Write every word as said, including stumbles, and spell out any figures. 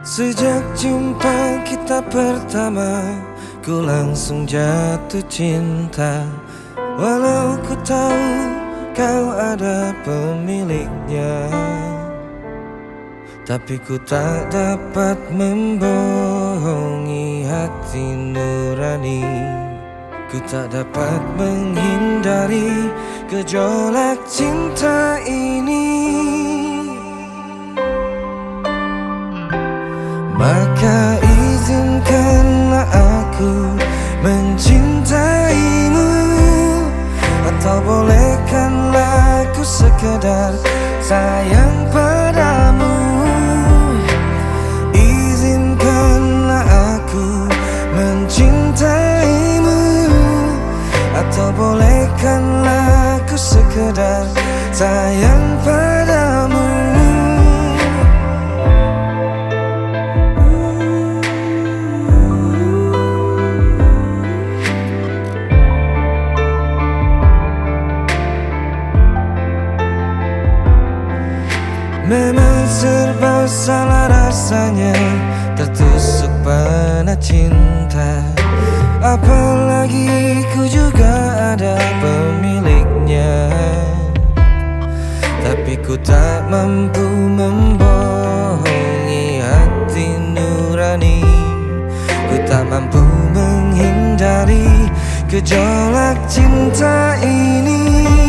Sejak jumpa kita pertama, ku langsung jatuh cinta. Walau ku tahu kau ada pemiliknya, tapi ku tak dapat membohongi hati nurani. Ku tak dapat menghindari gejolak cinta ini. Maka izinkanlah aku mencintaimu, atau bolehkanlah aku sekedar sayang padamu. Izinkanlah aku mencintaimu, atau bolehkanlah aku sekedar sayang padamu. Memang serba salah rasanya tertusuk panah cinta, apalagi ku juga ada pemiliknya. Tapi ku tak mampu membohongi hati nurani. Ku tak mampu menghindari gejolak cinta ini.